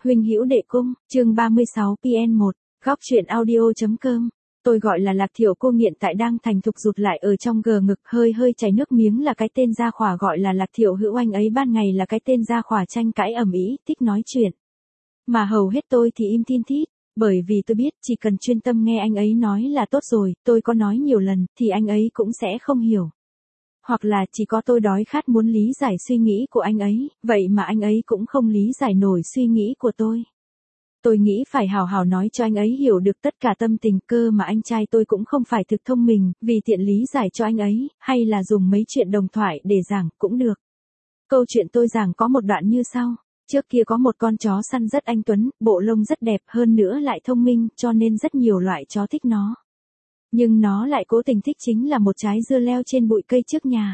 Huynh hữu đệ cung, chương 36 PN1, góc truyện audio.com. Tôi gọi là Lạc Thiệu cô hiện tại đang thành thục rụt lại ở trong gờ ngực hơi chảy nước miếng là cái tên gia khỏa gọi là Lạc Thiệu hữu anh ấy ban ngày là cái tên gia khỏa tranh cãi ầm ĩ, thích nói chuyện. Mà hầu hết tôi thì im tin thít, bởi vì tôi biết chỉ cần chuyên tâm nghe anh ấy nói là tốt rồi, tôi có nói nhiều lần thì anh ấy cũng sẽ không hiểu. Hoặc là chỉ có tôi đói khát muốn lý giải suy nghĩ của anh ấy, vậy mà anh ấy cũng không lý giải nổi suy nghĩ của tôi. Tôi nghĩ phải hào hào nói cho anh ấy hiểu được tất cả tâm tình cơ mà anh trai tôi cũng không phải thực thông minh, vì tiện lý giải cho anh ấy, hay là dùng mấy chuyện đồng thoại để giảng cũng được. Câu chuyện tôi giảng có một đoạn như sau. Trước kia có một con chó săn rất anh tuấn, bộ lông rất đẹp hơn nữa lại thông minh cho nên rất nhiều loại chó thích nó. Nhưng nó lại cố tình thích chính là một trái dưa leo trên bụi cây trước nhà.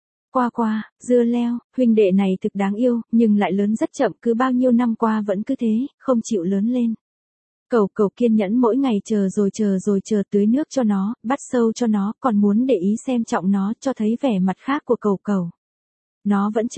Dưa leo, huynh đệ này thực đáng yêu, nhưng lại lớn rất chậm, cứ bao nhiêu năm qua vẫn cứ thế, không chịu lớn lên. Cẩu kiên nhẫn mỗi ngày chờ rồi tưới nước cho nó, bắt sâu cho nó, còn muốn để ý xem trọng nó cho thấy vẻ mặt khác của cẩu. Nó vẫn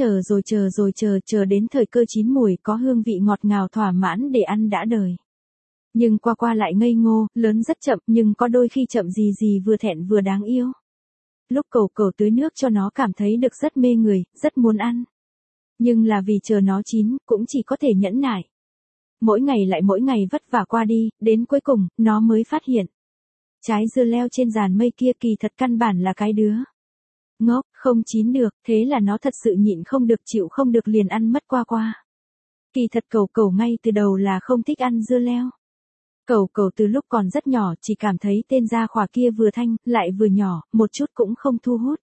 chờ đến thời cơ chín mùi có hương vị ngọt ngào thỏa mãn để ăn đã đời. Nhưng qua lại ngây ngô, lớn rất chậm nhưng có đôi khi chậm gì vừa thẹn vừa đáng yêu. Lúc cẩu tưới nước cho nó cảm thấy được rất mê người, rất muốn ăn. Nhưng là vì chờ nó chín, cũng chỉ có thể nhẫn nại. Mỗi ngày vất vả qua đi, đến cuối cùng, nó mới phát hiện. Trái dưa leo trên giàn mây kia kỳ thật căn bản là cái đứa ngốc, không chín được, thế là nó thật sự nhịn không được chịu không được liền ăn mất qua. Kỳ thật cẩu ngay từ đầu là không thích ăn dưa leo. Cẩu từ lúc còn rất nhỏ chỉ cảm thấy tên gia khỏa kia vừa thanh, lại vừa nhỏ, một chút cũng không thu hút.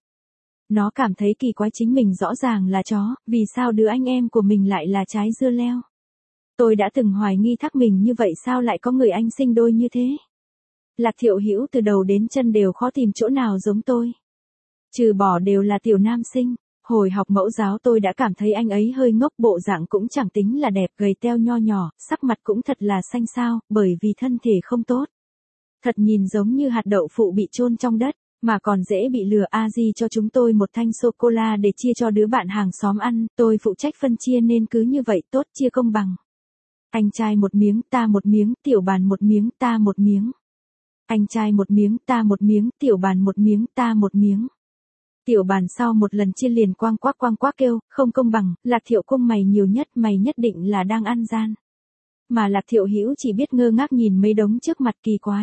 Nó cảm thấy kỳ quái chính mình rõ ràng là chó, vì sao đứa anh em của mình lại là trái dưa leo. Tôi đã từng hoài nghi thắc mình như vậy sao lại có người anh sinh đôi như thế. Lạc Thiệu hữu từ đầu đến chân đều khó tìm chỗ nào giống tôi. Trừ bỏ đều là tiểu nam sinh. Hồi học mẫu giáo tôi đã cảm thấy anh ấy hơi ngốc, bộ dạng cũng chẳng tính là đẹp, gầy teo nho nhỏ, sắc mặt cũng thật là xanh xao, bởi vì thân thể không tốt. Thật nhìn giống như hạt đậu phụ bị chôn trong đất, mà còn dễ bị lừa. A-di cho chúng tôi một thanh sô-cô-la để chia cho đứa bạn hàng xóm ăn, tôi phụ trách phân chia nên cứ như vậy tốt, chia công bằng. Anh trai một miếng, ta một miếng, tiểu bàn một miếng, ta một miếng. Anh trai một miếng, ta một miếng, tiểu bàn một miếng, ta một miếng. Tiểu bàn sau một lần chia liền quang quác kêu, không công bằng, Lạc Thiệu cung mày nhiều nhất, mày nhất định là đang ăn gian. Mà Lạc Thiệu hữu chỉ biết ngơ ngác nhìn mấy đống trước mặt kỳ quái.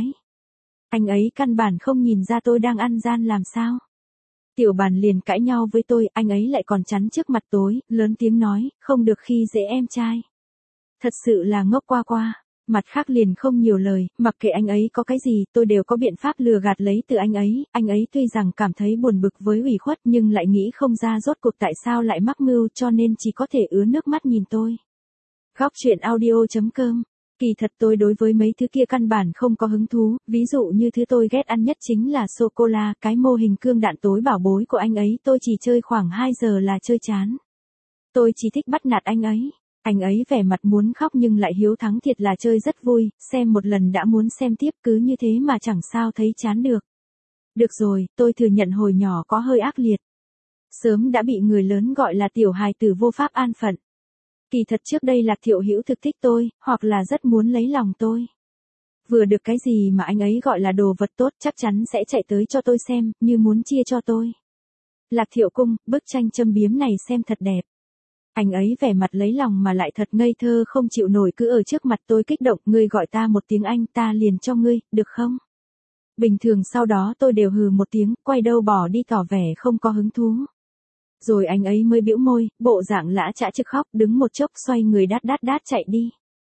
Anh ấy căn bản không nhìn ra tôi đang ăn gian làm sao. Tiểu bàn liền cãi nhau với tôi, anh ấy lại còn chắn trước mặt tối, lớn tiếng nói, không được khi dễ em trai. Thật sự là ngốc qua. Mặt khác liền không nhiều lời, mặc kệ anh ấy có cái gì, tôi đều có biện pháp lừa gạt lấy từ anh ấy tuy rằng cảm thấy buồn bực với ủy khuất nhưng lại nghĩ không ra rốt cuộc tại sao lại mắc mưu cho nên chỉ có thể ứa nước mắt nhìn tôi. Góc truyện audio.com. Kỳ thật tôi đối với mấy thứ kia căn bản không có hứng thú, ví dụ như thứ tôi ghét ăn nhất chính là sô-cô-la, cái mô hình cương đạn tối bảo bối của anh ấy tôi chỉ chơi khoảng 2 giờ là chơi chán. Tôi chỉ thích bắt nạt anh ấy. Anh ấy vẻ mặt muốn khóc nhưng lại hiếu thắng thiệt là chơi rất vui, xem một lần đã muốn xem tiếp cứ như thế mà chẳng sao thấy chán được. Được rồi, tôi thừa nhận hồi nhỏ có hơi ác liệt. Sớm đã bị người lớn gọi là tiểu hài tử vô pháp an phận. Kỳ thật trước đây Lạc Thiệu hữu thực thích tôi, hoặc là rất muốn lấy lòng tôi. Vừa được cái gì mà anh ấy gọi là đồ vật tốt chắc chắn sẽ chạy tới cho tôi xem, như muốn chia cho tôi. Lạc Thiệu cung, bức tranh châm biếm này xem thật đẹp. Anh ấy vẻ mặt lấy lòng mà lại thật ngây thơ không chịu nổi cứ ở trước mặt tôi kích động, ngươi gọi ta một tiếng anh ta liền cho ngươi, được không? Bình thường sau đó tôi đều hừ một tiếng, quay đầu bỏ đi tỏ vẻ không có hứng thú. Rồi anh ấy mới bĩu môi, bộ dạng lã chã trực khóc, đứng một chốc xoay người đát chạy đi.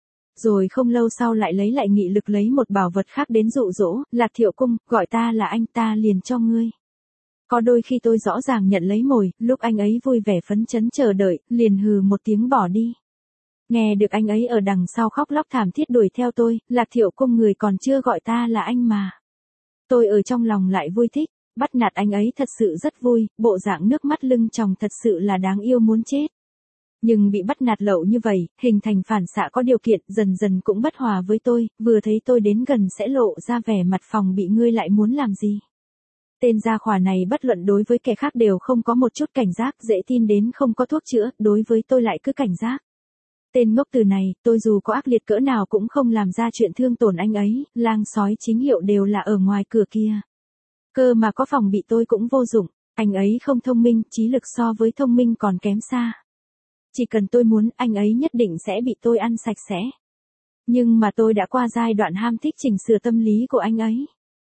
Rồi không lâu sau lại lấy nghị lực lấy một bảo vật khác đến dụ dỗ, Lạc Thiệu cung, gọi ta là anh ta liền cho ngươi. Có đôi khi tôi rõ ràng nhận lấy mồi, lúc anh ấy vui vẻ phấn chấn chờ đợi, liền hừ một tiếng bỏ đi. Nghe được anh ấy ở đằng sau khóc lóc thảm thiết đuổi theo tôi, Lạc Thiệu cung người còn chưa gọi ta là anh mà. Tôi ở trong lòng lại vui thích, bắt nạt anh ấy thật sự rất vui, bộ dạng nước mắt lưng tròng thật sự là đáng yêu muốn chết. Nhưng bị bắt nạt lậu như vậy, hình thành phản xạ có điều kiện, dần cũng bất hòa với tôi, vừa thấy tôi đến gần sẽ lộ ra vẻ mặt phòng bị ngươi lại muốn làm gì. Tên gia khỏa này bất luận đối với kẻ khác đều không có một chút cảnh giác, dễ tin đến không có thuốc chữa, đối với tôi lại cứ cảnh giác. Tên ngốc từ này, tôi dù có ác liệt cỡ nào cũng không làm ra chuyện thương tổn anh ấy, lang sói chính hiệu đều là ở ngoài cửa kia. Cơ mà có phòng bị tôi cũng vô dụng, anh ấy không thông minh, trí lực so với thông minh còn kém xa. Chỉ cần tôi muốn, anh ấy nhất định sẽ bị tôi ăn sạch sẽ. Nhưng mà tôi đã qua giai đoạn ham thích chỉnh sửa tâm lý của anh ấy.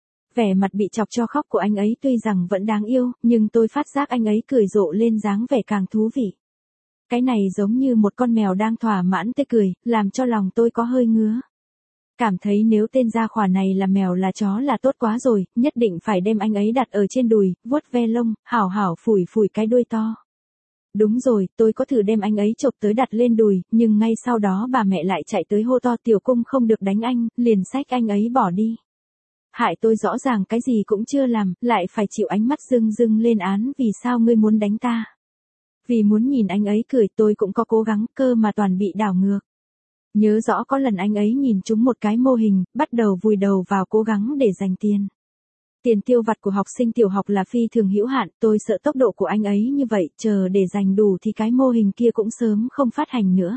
Vẻ mặt bị chọc cho khóc của anh ấy tuy rằng vẫn đáng yêu, nhưng tôi phát giác anh ấy cười rộ lên dáng vẻ càng thú vị. Cái này giống như một con mèo đang thỏa mãn tê cười, làm cho lòng tôi có hơi ngứa. Cảm thấy nếu tên gia khỏa này là mèo là chó là tốt quá rồi, nhất định phải đem anh ấy đặt ở trên đùi, vuốt ve lông, hảo hảo phủi phủi cái đuôi to. Đúng rồi, tôi có thử đem anh ấy chộp tới đặt lên đùi, nhưng ngay sau đó bà mẹ lại chạy tới hô to Tiểu Cung không được đánh anh, liền xách anh ấy bỏ đi. Hại tôi rõ ràng cái gì cũng chưa làm, lại phải chịu ánh mắt rưng rưng lên án vì sao ngươi muốn đánh ta. Vì muốn nhìn anh ấy cười tôi cũng có cố gắng cơ mà toàn bị đảo ngược. Nhớ rõ có lần anh ấy nhìn trúng một cái mô hình, bắt đầu vùi đầu vào cố gắng để giành tiền. Tiền tiêu vặt của học sinh tiểu học là phi thường hữu hạn, tôi sợ tốc độ của anh ấy như vậy, chờ để giành đủ thì cái mô hình kia cũng sớm không phát hành nữa.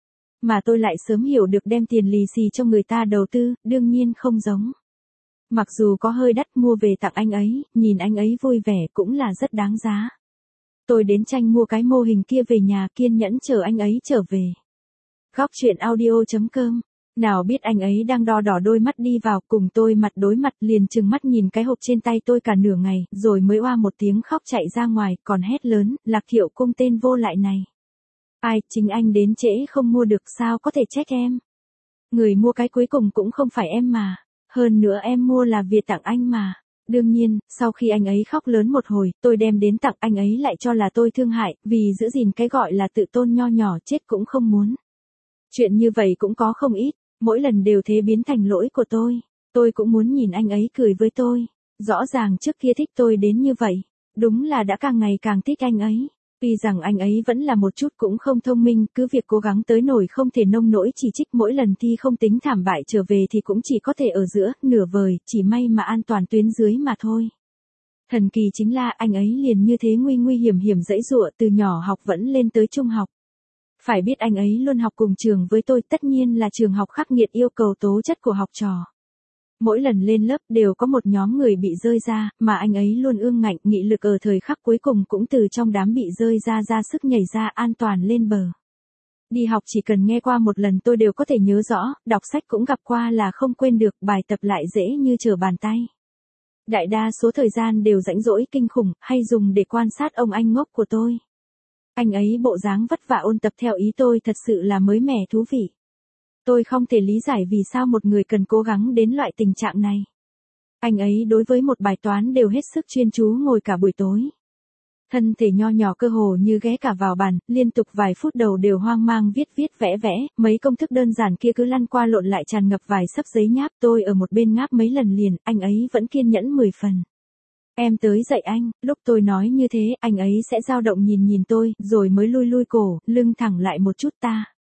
Mà tôi lại sớm hiểu được đem tiền lì xì cho người ta đầu tư, đương nhiên không giống. Mặc dù có hơi đắt mua về tặng anh ấy, nhìn anh ấy vui vẻ cũng là rất đáng giá. Tôi đến tranh mua cái mô hình kia về nhà kiên nhẫn chờ anh ấy trở về. Góc chuyện audio.com. Nào biết anh ấy đang đo đỏ đôi mắt đi vào cùng tôi mặt đối mặt liền trừng mắt nhìn cái hộp trên tay tôi cả nửa ngày, rồi mới oa một tiếng khóc chạy ra ngoài, còn hét lớn, Lạc Thiệu Cung tên vô lại này. Ai, chính anh đến trễ không mua được sao có thể trách em. Người mua cái cuối cùng cũng không phải em mà, hơn nữa em mua là việc tặng anh mà. Đương nhiên, sau khi anh ấy khóc lớn một hồi, tôi đem đến tặng anh ấy lại cho là tôi thương hại, vì giữ gìn cái gọi là tự tôn nho nhỏ chết cũng không muốn. Chuyện như vậy cũng có không ít, mỗi lần đều thế biến thành lỗi của tôi. Tôi cũng muốn nhìn anh ấy cười với tôi. Rõ ràng trước kia thích tôi đến như vậy, đúng là đã càng ngày càng thích anh ấy. Tuy rằng anh ấy vẫn là một chút cũng không thông minh, cứ việc cố gắng tới nổi không thể nông nỗi chỉ trích mỗi lần thi không tính thảm bại trở về thì cũng chỉ có thể ở giữa, nửa vời, chỉ may mà an toàn tuyến dưới mà thôi. Thần kỳ chính là anh ấy liền như thế nguy hiểm dãy dụa từ nhỏ học vẫn lên tới trung học. Phải biết anh ấy luôn học cùng trường với tôi, tất nhiên là trường học khắc nghiệt yêu cầu tố chất của học trò. Mỗi lần lên lớp đều có một nhóm người bị rơi ra, mà anh ấy luôn ương ngạnh nghị lực ở thời khắc cuối cùng cũng từ trong đám bị rơi ra sức nhảy ra an toàn lên bờ. Đi học chỉ cần nghe qua một lần tôi đều có thể nhớ rõ, đọc sách cũng gặp qua là không quên được, bài tập lại dễ như trở bàn tay. Đại đa số thời gian đều rãnh rỗi kinh khủng, hay dùng để quan sát ông anh ngốc của tôi. Anh ấy bộ dáng vất vả ôn tập theo ý tôi thật sự là mới mẻ thú vị. Tôi không thể lý giải vì sao một người cần cố gắng đến loại tình trạng này. Anh ấy đối với một bài toán đều hết sức chuyên chú ngồi cả buổi tối. Thân thể nho nhỏ cơ hồ như ghé cả vào bàn, liên tục vài phút đầu đều hoang mang viết vẽ, mấy công thức đơn giản kia cứ lăn qua lộn lại tràn ngập vài xấp giấy nháp, tôi ở một bên ngáp mấy lần liền, anh ấy vẫn kiên nhẫn 10 phần. Em tới dạy anh, lúc tôi nói như thế, anh ấy sẽ dao động nhìn tôi, rồi mới lui cổ, lưng thẳng lại một chút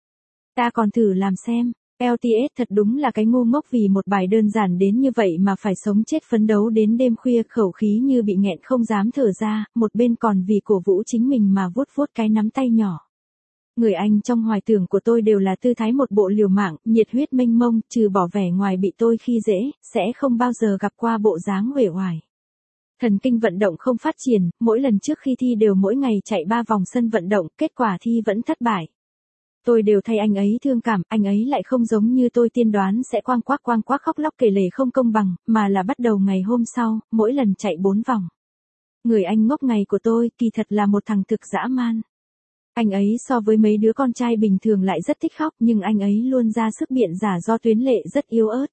Ta còn thử làm xem, LTS thật đúng là cái ngu ngốc vì một bài đơn giản đến như vậy mà phải sống chết phấn đấu đến đêm khuya khẩu khí như bị nghẹn không dám thở ra, một bên còn vì cổ vũ chính mình mà vuốt cái nắm tay nhỏ. Người anh trong hoài tưởng của tôi đều là tư thái một bộ liều mạng, nhiệt huyết mênh mông, trừ bỏ vẻ ngoài bị tôi khi dễ, sẽ không bao giờ gặp qua bộ dáng uể oải. Thần kinh vận động không phát triển, mỗi lần trước khi thi đều mỗi ngày chạy 3 vòng sân vận động, kết quả thi vẫn thất bại. Tôi đều thay anh ấy thương cảm, anh ấy lại không giống như tôi tiên đoán sẽ quang quác khóc lóc kể lể không công bằng, mà là bắt đầu ngày hôm sau, mỗi lần chạy 4 vòng. Người anh ngốc ngày của tôi, kỳ thật là một thằng thực dã man. Anh ấy so với mấy đứa con trai bình thường lại rất thích khóc, nhưng anh ấy luôn ra sức biện giả do tuyến lệ rất yếu ớt.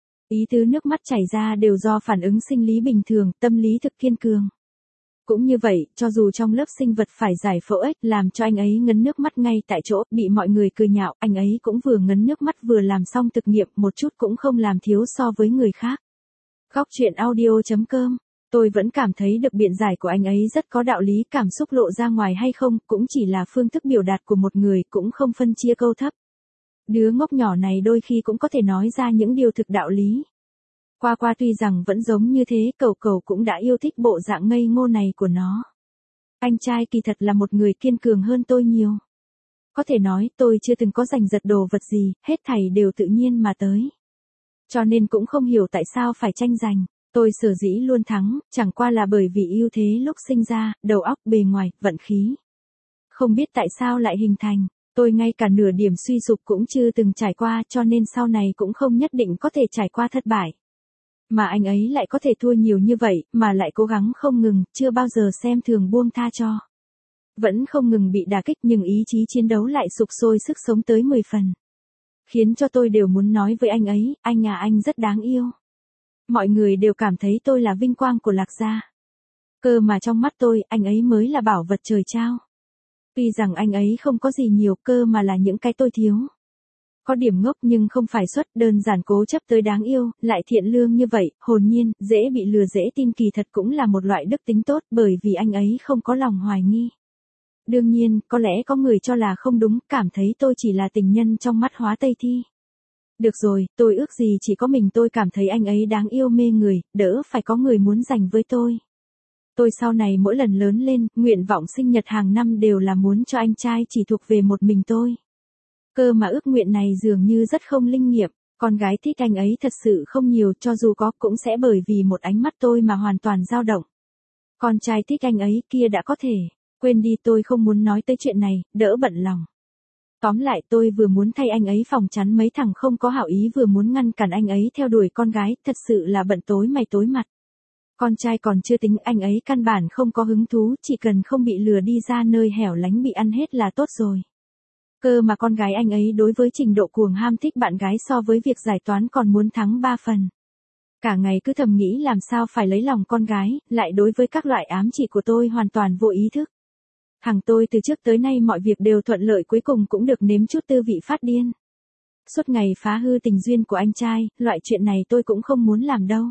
Ý tứ nước mắt chảy ra đều do phản ứng sinh lý bình thường, tâm lý thực kiên cường. Cũng như vậy, cho dù trong lớp sinh vật phải giải phẫu ếch làm cho anh ấy ngấn nước mắt ngay tại chỗ, bị mọi người cười nhạo, anh ấy cũng vừa ngấn nước mắt vừa làm xong thực nghiệm, một chút cũng không làm thiếu so với người khác. Góc chuyện audio.com. Tôi vẫn cảm thấy được biện giải của anh ấy rất có đạo lý, cảm xúc lộ ra ngoài hay không, cũng chỉ là phương thức biểu đạt của một người, cũng không phân chia câu thấp. Đứa ngốc nhỏ này đôi khi cũng có thể nói ra những điều thực đạo lý. Qua tuy rằng vẫn giống như thế, cậu cũng đã yêu thích bộ dạng ngây ngô này của nó. Anh trai kỳ thật là một người kiên cường hơn tôi nhiều. Có thể nói tôi chưa từng có giành giật đồ vật gì, hết thảy đều tự nhiên mà tới. Cho nên cũng không hiểu tại sao phải tranh giành. Tôi sở dĩ luôn thắng, chẳng qua là bởi vì ưu thế lúc sinh ra, đầu óc, bề ngoài, vận khí. Không biết tại sao lại hình thành, tôi ngay cả nửa điểm suy sụp cũng chưa từng trải qua, cho nên sau này cũng không nhất định có thể trải qua thất bại. Mà anh ấy lại có thể thua nhiều như vậy, mà lại cố gắng không ngừng, chưa bao giờ xem thường buông tha cho. Vẫn không ngừng bị đả kích nhưng ý chí chiến đấu lại sục sôi sức sống tới 10 phần. Khiến cho tôi đều muốn nói với anh ấy, anh à anh rất đáng yêu. Mọi người đều cảm thấy tôi là vinh quang của Lạc gia. Cơ mà trong mắt tôi, anh ấy mới là bảo vật trời trao. Tuy rằng anh ấy không có gì nhiều cơ mà là những cái tôi thiếu. Có điểm ngốc nhưng không phải xuất, đơn giản cố chấp tới đáng yêu, lại thiện lương như vậy, hồn nhiên, dễ bị lừa dễ tin, kỳ thật cũng là một loại đức tính tốt bởi vì anh ấy không có lòng hoài nghi. Đương nhiên, có lẽ có người cho là không đúng, cảm thấy tôi chỉ là tình nhân trong mắt Hóa Tây Thi. Được rồi, tôi ước gì chỉ có mình tôi cảm thấy anh ấy đáng yêu mê người, đỡ phải có người muốn giành với tôi. Tôi sau này mỗi lần lớn lên, nguyện vọng sinh nhật hàng năm đều là muốn cho anh trai chỉ thuộc về một mình tôi. Cơ mà ước nguyện này dường như rất không linh nghiệm, con gái thích anh ấy thật sự không nhiều, cho dù có cũng sẽ bởi vì một ánh mắt tôi mà hoàn toàn dao động. Con trai thích anh ấy kia đã có thể, quên đi, tôi không muốn nói tới chuyện này, đỡ bận lòng. Tóm lại tôi vừa muốn thay anh ấy phòng chắn mấy thằng không có hảo ý, vừa muốn ngăn cản anh ấy theo đuổi con gái, thật sự là bận tối mày tối mặt. Con trai còn chưa tính, anh ấy căn bản không có hứng thú, chỉ cần không bị lừa đi ra nơi hẻo lánh bị ăn hết là tốt rồi. Cơ mà con gái anh ấy đối với trình độ cuồng ham thích bạn gái so với việc giải toán còn muốn thắng 3 phần. Cả ngày cứ thầm nghĩ làm sao phải lấy lòng con gái, lại đối với các loại ám chỉ của tôi hoàn toàn vô ý thức. Thằng tôi từ trước tới nay mọi việc đều thuận lợi, cuối cùng cũng được nếm chút tư vị phát điên. Suốt ngày phá hư tình duyên của anh trai, loại chuyện này tôi cũng không muốn làm đâu.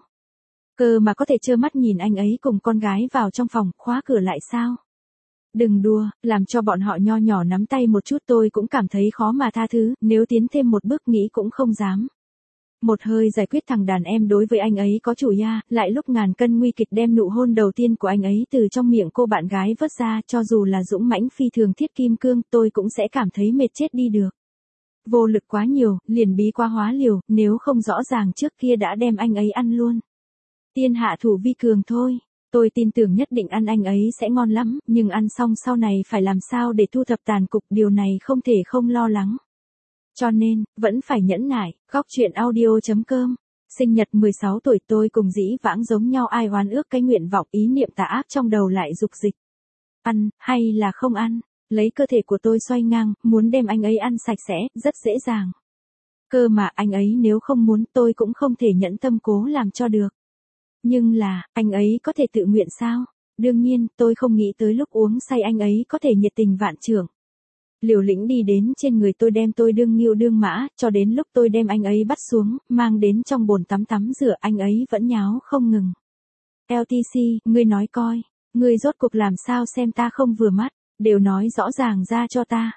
Cơ mà có thể trơ mắt nhìn anh ấy cùng con gái vào trong phòng, khóa cửa lại sao? Đừng đùa, làm cho bọn họ nho nhỏ nắm tay một chút tôi cũng cảm thấy khó mà tha thứ, nếu tiến thêm một bước nghĩ cũng không dám. Một hơi giải quyết thằng đàn em đối với anh ấy có chủ ya, lại lúc ngàn cân nguy kịch đem nụ hôn đầu tiên của anh ấy từ trong miệng cô bạn gái vớt ra, cho dù là dũng mãnh phi thường thiết kim cương, tôi cũng sẽ cảm thấy mệt chết đi được. Vô lực quá nhiều, liền bí quá hóa liều, nếu không rõ ràng trước kia đã đem anh ấy ăn luôn. Tiên hạ thủ vi cường thôi. Tôi tin tưởng nhất định ăn anh ấy sẽ ngon lắm, nhưng ăn xong sau này phải làm sao để thu thập tàn cục, điều này không thể không lo lắng. Cho nên, vẫn phải nhẫn nại. Góc chuyện audio.com. Sinh nhật 16 tuổi tôi cùng Dĩ Vãng giống nhau, ai oán ước cái nguyện vọng, ý niệm tà ác trong đầu lại dục dịch. Ăn, hay là không ăn? Lấy cơ thể của tôi xoay ngang, muốn đem anh ấy ăn sạch sẽ, rất dễ dàng. Cơ mà anh ấy nếu không muốn tôi cũng không thể nhẫn tâm cố làm cho được. Nhưng là, anh ấy có thể tự nguyện sao? Đương nhiên, tôi không nghĩ tới lúc uống say anh ấy có thể nhiệt tình vạn trượng. Liều lĩnh đi đến trên người tôi, đem tôi đương nghiêu đương mã, cho đến lúc tôi đem anh ấy bắt xuống, mang đến trong bồn tắm rửa, anh ấy vẫn nháo không ngừng. LTC, ngươi nói coi, ngươi rốt cuộc làm sao xem ta không vừa mắt, đều nói rõ ràng ra cho ta.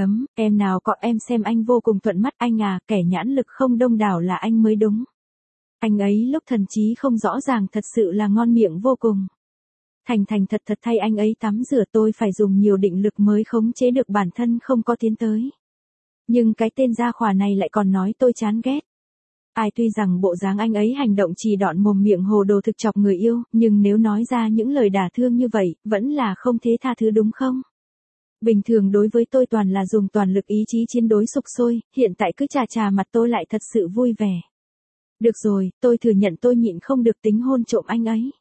Em nào có, em xem anh vô cùng thuận mắt, anh à, kẻ nhãn lực không đông đảo là anh mới đúng. Anh ấy lúc thần trí không rõ ràng thật sự là ngon miệng vô cùng. Thành thật thay anh ấy tắm rửa, tôi phải dùng nhiều định lực mới khống chế được bản thân không có tiến tới. Nhưng cái tên gia khỏa này lại còn nói tôi chán ghét. Ai, tuy rằng bộ dáng anh ấy hành động chỉ đọn mồm miệng hồ đồ thực chọc người yêu, nhưng nếu nói ra những lời đả thương như vậy, vẫn là không thế tha thứ đúng không? Bình thường đối với tôi toàn là dùng toàn lực ý chí chiến đối sục sôi, hiện tại cứ chà mặt tôi lại thật sự vui vẻ. Được rồi, tôi thừa nhận tôi nhịn không được tính hôn trộm anh ấy.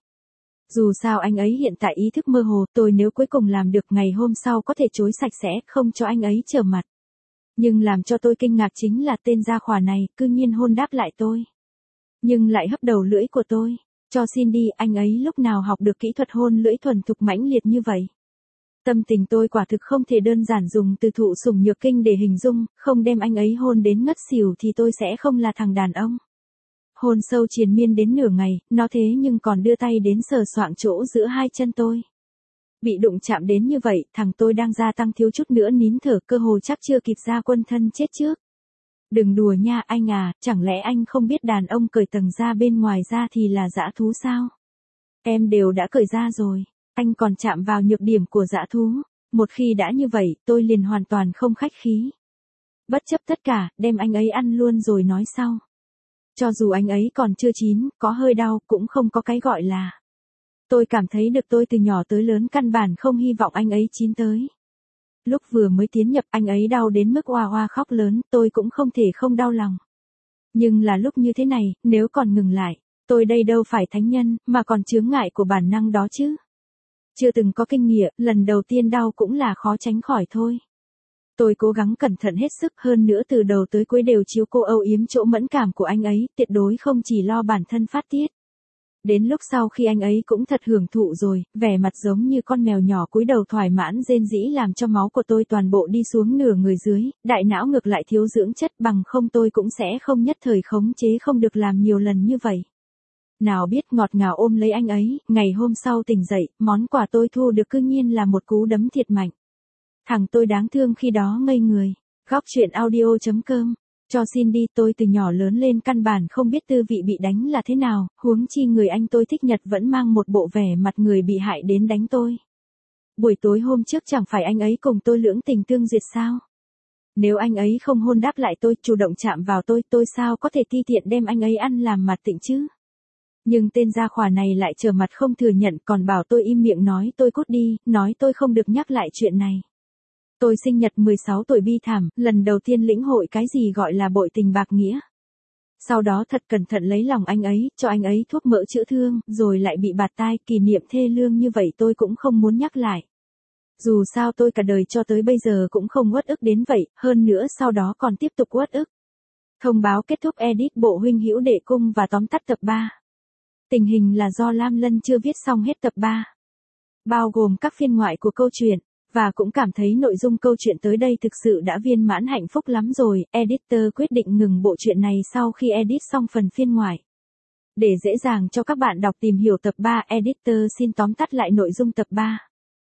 Dù sao anh ấy hiện tại ý thức mơ hồ, tôi nếu cuối cùng làm được ngày hôm sau có thể chối sạch sẽ, không cho anh ấy trở mặt. Nhưng làm cho tôi kinh ngạc chính là tên gia khỏa này, cư nhiên hôn đáp lại tôi. Nhưng lại hấp đầu lưỡi của tôi. Cho xin đi, anh ấy lúc nào học được kỹ thuật hôn lưỡi thuần thục mãnh liệt như vậy. Tâm tình tôi quả thực không thể đơn giản dùng từ thụ sủng nhược kinh để hình dung, không đem anh ấy hôn đến ngất xỉu thì tôi sẽ không là thằng đàn ông. Hôn sâu triền miên đến nửa ngày, nó thế nhưng còn đưa tay đến sờ soạng chỗ giữa hai chân tôi. Bị đụng chạm đến như vậy, thằng tôi đang gia tăng thiếu chút nữa nín thở, cơ hồ chắc chưa kịp ra quân thân chết trước. Đừng đùa nha anh à, chẳng lẽ anh không biết đàn ông cởi tầng da bên ngoài ra thì là dã thú sao? Em đều đã cởi ra rồi, anh còn chạm vào nhược điểm của dã thú. Một khi đã như vậy, tôi liền hoàn toàn không khách khí. Bất chấp tất cả, đem anh ấy ăn luôn rồi nói sau. Cho dù anh ấy còn chưa chín, có hơi đau, cũng không có cái gọi là. Tôi cảm thấy được tôi từ nhỏ tới lớn căn bản không hy vọng anh ấy chín tới. Lúc vừa mới tiến nhập anh ấy đau đến mức oa oa khóc lớn, tôi cũng không thể không đau lòng. Nhưng là lúc như thế này, nếu còn ngừng lại, tôi đây đâu phải thánh nhân, mà còn chướng ngại của bản năng đó chứ. Chưa từng có kinh nghiệm, lần đầu tiên đau cũng là khó tránh khỏi thôi. Tôi cố gắng cẩn thận hết sức hơn nữa từ đầu tới cuối đều chiếu cô âu yếm chỗ mẫn cảm của anh ấy, tuyệt đối không chỉ lo bản thân phát tiết. Đến lúc sau khi anh ấy cũng thật hưởng thụ rồi, vẻ mặt giống như con mèo nhỏ cúi đầu thỏa mãn rên rỉ làm cho máu của tôi toàn bộ đi xuống nửa người dưới, đại não ngược lại thiếu dưỡng chất bằng không tôi cũng sẽ không nhất thời khống chế không được làm nhiều lần như vậy. Nào biết ngọt ngào ôm lấy anh ấy, ngày hôm sau tỉnh dậy, món quà tôi thu được cư nhiên là một cú đấm thiệt mạnh. Thằng tôi đáng thương khi đó ngây người. Góc chuyện audio.com cho xin đi, tôi từ nhỏ lớn lên căn bản không biết tư vị bị đánh là thế nào, huống chi người anh tôi thích Nhật vẫn mang một bộ vẻ mặt người bị hại đến đánh tôi. Buổi tối hôm trước chẳng phải anh ấy cùng tôi lưỡng tình tương duyệt sao? Nếu anh ấy không hôn đáp lại tôi, chủ động chạm vào tôi sao có thể ti tiện đem anh ấy ăn làm mặt tịnh chứ? Nhưng tên gia khỏa này lại trở mặt không thừa nhận còn bảo tôi im miệng nói tôi cút đi, nói tôi không được nhắc lại chuyện này. Tôi sinh nhật 16 tuổi bi thảm, lần đầu tiên lĩnh hội cái gì gọi là bội tình bạc nghĩa. Sau đó thật cẩn thận lấy lòng anh ấy, cho anh ấy thuốc mỡ chữa thương, rồi lại bị bạt tai, kỷ niệm thê lương như vậy tôi cũng không muốn nhắc lại. Dù sao tôi cả đời cho tới bây giờ cũng không uất ức đến vậy, hơn nữa sau đó còn tiếp tục uất ức. Thông báo kết thúc edit bộ huynh hữu đệ cung và tóm tắt tập 3. Tình hình là do Lam Lân chưa viết xong hết tập 3. Bao gồm các phiên ngoại của câu chuyện. Và cũng cảm thấy nội dung câu chuyện tới đây thực sự đã viên mãn hạnh phúc lắm rồi, editor quyết định ngừng bộ truyện này sau khi edit xong phần phiên ngoại. Để dễ dàng cho các bạn đọc tìm hiểu tập 3, editor xin tóm tắt lại nội dung tập 3.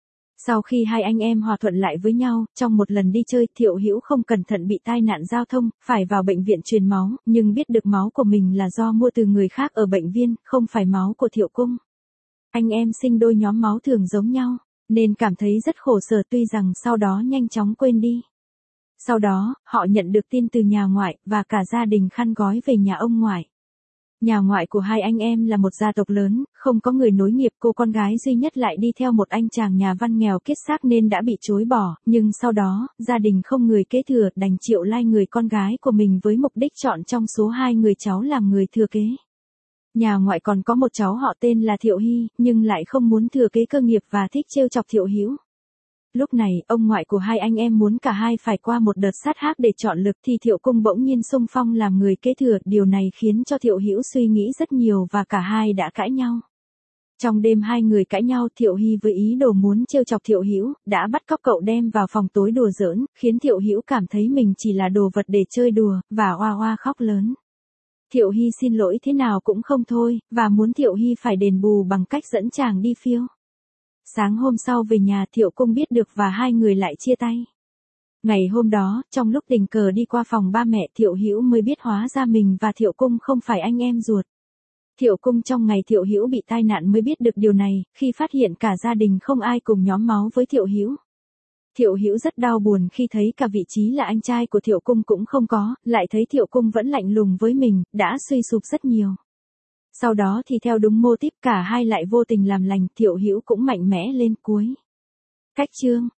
Sau khi hai anh em hòa thuận lại với nhau, trong một lần đi chơi, Thiệu Hữu không cẩn thận bị tai nạn giao thông, phải vào bệnh viện truyền máu, nhưng biết được máu của mình là do mua từ người khác ở bệnh viện, không phải máu của Thiệu Cung. Anh em sinh đôi nhóm máu thường giống nhau, nên cảm thấy rất khổ sở tuy rằng sau đó nhanh chóng quên đi. Sau đó, họ nhận được tin từ nhà ngoại, và cả gia đình khăn gói về nhà ông ngoại. Nhà ngoại của hai anh em là một gia tộc lớn, không có người nối nghiệp, cô con gái duy nhất lại đi theo một anh chàng nhà văn nghèo kiết xác nên đã bị chối bỏ, nhưng sau đó, gia đình không người kế thừa, đành chịu lai người con gái của mình với mục đích chọn trong số hai người cháu làm người thừa kế. Nhà ngoại còn có một cháu họ tên là Thiệu Hy, nhưng lại không muốn thừa kế cơ nghiệp và thích trêu chọc Thiệu Hữu. Lúc này, ông ngoại của hai anh em muốn cả hai phải qua một đợt sát hác để chọn lực thì Thiệu Cung bỗng nhiên xung phong làm người kế thừa, điều này khiến cho Thiệu Hữu suy nghĩ rất nhiều và cả hai đã cãi nhau. Trong đêm hai người cãi nhau, Thiệu Hy với ý đồ muốn trêu chọc Thiệu Hữu, đã bắt cóc cậu đem vào phòng tối đùa giỡn, khiến Thiệu Hữu cảm thấy mình chỉ là đồ vật để chơi đùa, và oa oa khóc lớn. Thiệu Hy xin lỗi thế nào cũng không thôi, và muốn Thiệu Hy phải đền bù bằng cách dẫn chàng đi phiêu. Sáng hôm sau về nhà Thiệu Cung biết được và hai người lại chia tay. Ngày hôm đó, trong lúc tình cờ đi qua phòng ba mẹ Thiệu Hữu mới biết hóa ra mình và Thiệu Cung không phải anh em ruột. Thiệu Cung trong ngày Thiệu Hữu bị tai nạn mới biết được điều này, khi phát hiện cả gia đình không ai cùng nhóm máu với Thiệu Hữu. Thiệu Hữu rất đau buồn khi thấy cả vị trí là anh trai của Thiệu Cung cũng không có, lại thấy Thiệu Cung vẫn lạnh lùng với mình, đã suy sụp rất nhiều. Sau đó thì theo đúng mô típ cả hai lại vô tình làm lành, Thiệu Hữu cũng mạnh mẽ lên cuối. Cách chương